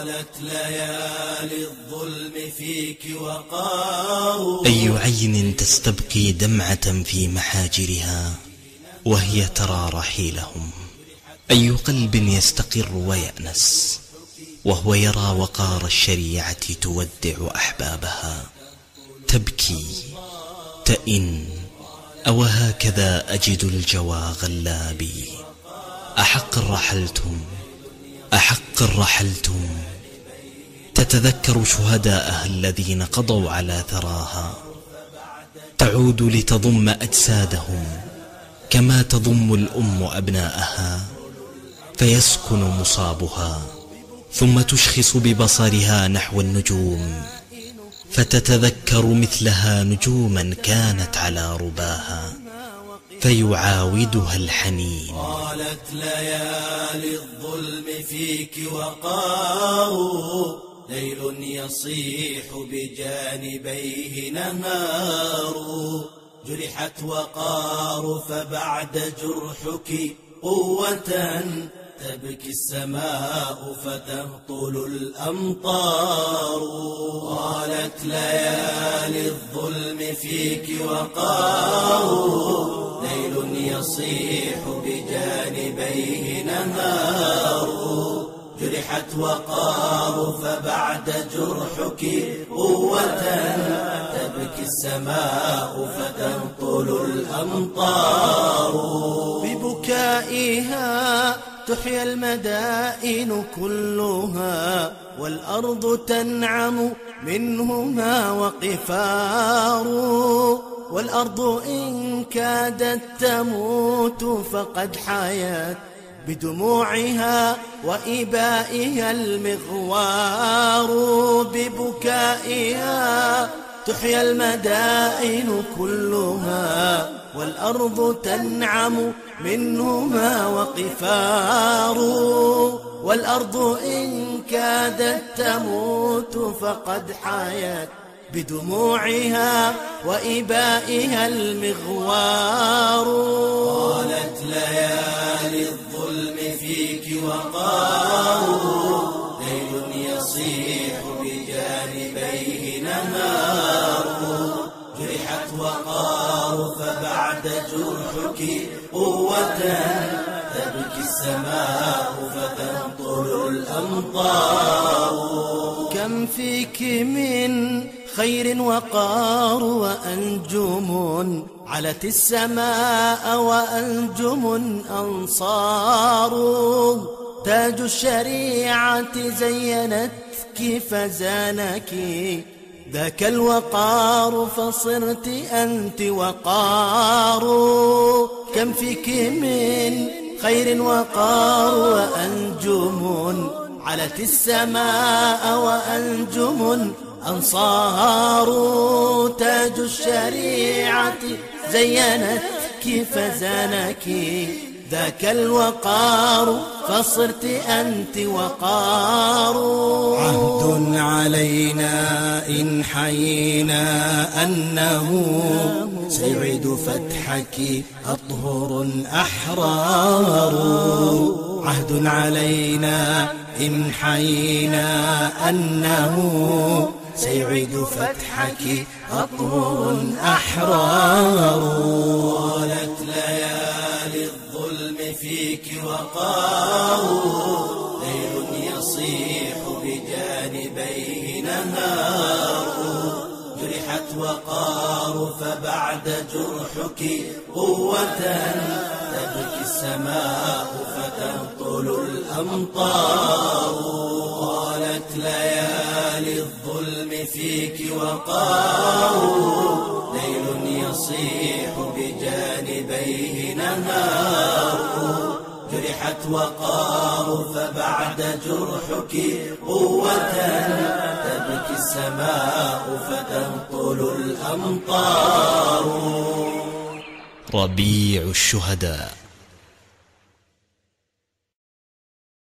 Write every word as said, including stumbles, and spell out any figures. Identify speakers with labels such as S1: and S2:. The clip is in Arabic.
S1: طالت ليالي الظلم فيك وقار.
S2: أي عين تستبقي دمعة في محاجرها وهي ترى رحيلهم؟ أي قلب يستقر ويأنس وهو يرى وقار الشريعة تودع أحبابها؟ تبكي تئن أو هكذا أجد الجوى غلابي. أحق رحلتم أحق رحلتم تتذكر شهداءها الذين قضوا على ثراها، تعود لتضم أجسادهم كما تضم الأم أبناءها، فيسكن مصابها ثم تشخص ببصرها نحو النجوم فتتذكر مثلها نجوما كانت على رباها فيعاودها الحنين.
S1: طالت ليالي الظلم فيك وقار. ليل يصيح بجانبيه نهار. جرحت وقار فبعد جرحك قوة تبكي السماء فتهطل الأمطار. طالت ليالي الظلم فيك وقار. ليل يصيح بجانبيه نهار. جرحت وقار فبعد جرحك قوة تبكي السماء فتهطل الأمطار. ببكائها تحيا المدائن كلها والأرض تنعم منهما وقفار. والأرض إن كادت تموت فقد حيت بدموعها وإبائها المغوار. ببكائها تحيا المدائن كلها والأرض تنعم منهما وقفار. والأرض إن كادت تموت فقد حيت بدموعها وإبائها المغوار. طالت ليالي الظلم فيك وقار. ليل يصيح بجانبيه نهار. جرحت وقار فبعد جرحك قوة تبكي السماء فتهطل الأمطار. كم فيك من خير وقار وأنجم علت السماء وأنجم أنصار. تاج الشريعة زينتك فزانك ذاك الوقار فصرت أنت وقار. كم فيك من خير وقار وأنجم علت السماء وأنجم أنصار. تاج الشريعة زينتك فزانك ذاك الوقار فصرت أنت وقار. عهد علينا إن حيينا أنه سيعيد فتحك أطهر أحرار. عهد علينا إن حيينا أنه سيعيد فتحك أطهر أحرار. طالت ليالي الظلم فيك وقار. ليل يصيح بجانبيه نهار. جرحت وقار فبعد جرحك قوة تبكي السماء فتهطل الأمطار. طالت ليالي الظلم فيك وقار. ليل يصيح بجانبيه نهار. جرحت وقار فبعد جرحك قوة تبكي السماء فتهطل الأمطار.
S2: ربيع الشهداء.